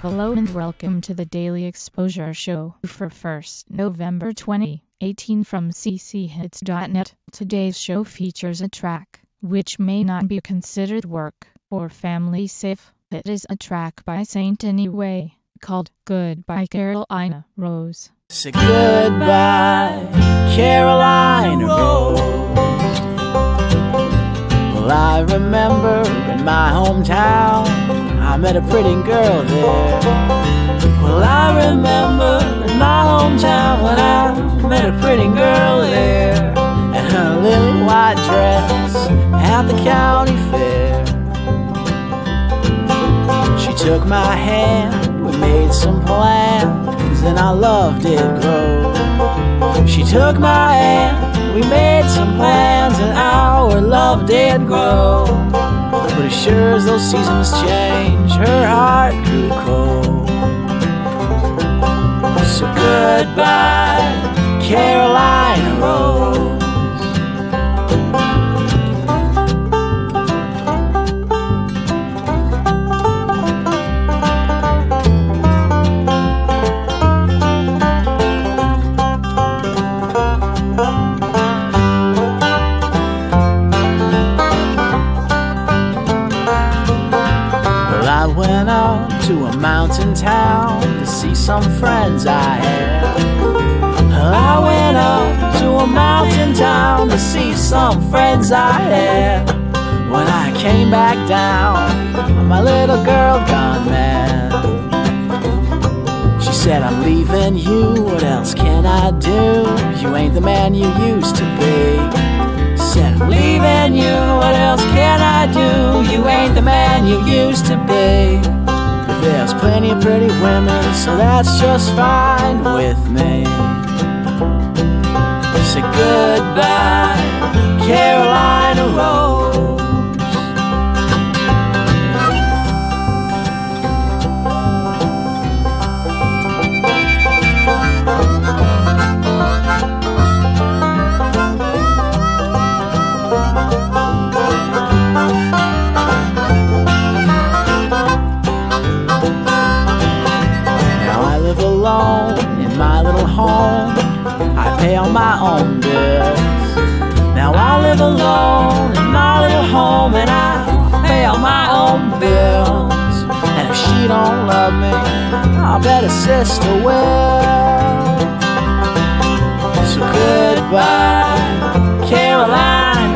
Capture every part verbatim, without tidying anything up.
Hello and welcome to the Daily Exposure Show for first November twenty eighteen from c c hits dot net. Today's show features a track which may not be considered work or family safe. It is a track by Saint Anyway called Goodbye Carolina Rose. Say goodbye, Carolina Rose. Well, I remember in my hometown, I met a pretty girl there. Well, I remember in my hometown when I met a pretty girl there, and her little white dress at the county fair. She took my hand, we made some plans, and our love did grow. She took my hand, we made some plans, and our love did grow. But as sure as those seasons change, her heart grew cold. So goodbye, Carolina Rose. I went up to a mountain town to see some friends I had. I went up to a mountain town to see some friends I had. When I came back down, my little girl gone mad. She said, I'm leaving you, what else can I do? You ain't the man you used to be. Said, I'm leaving you, what else can I do? You ain't the man you used to be. But there's plenty of pretty women, so that's just fine with me. So goodbye, Carolina Rose. Alone in my little home, I pay all my own bills. Now I live alone in my little home, and I pay all my own bills. And if she don't love me, I'll bet a sister will. So goodbye, Carolina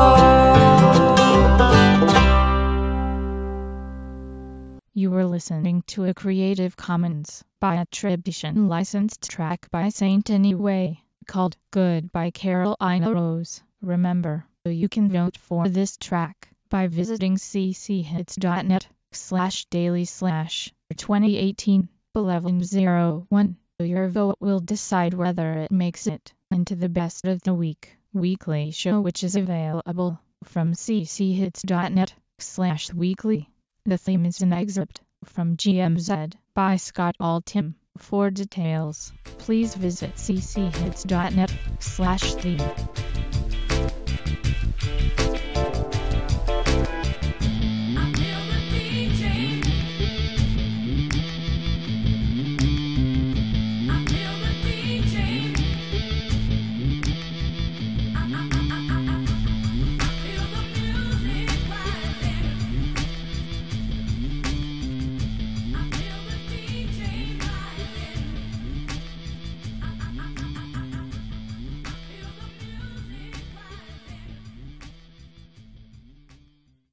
Rose. You were listening to a Creative Commons by attribution licensed track by Saint Anyway called Goodbye Carolina Rose. Remember, you can vote for this track by visiting c c hits dot net slash daily slash twenty eighteen eleven oh one. Your vote will decide whether it makes it into the best of the week weekly show, which is available from c c hits dot net slash weekly. The theme is an excerpt from G M Z by Scott Altham. For details, please visit c c hits dot net slash theme.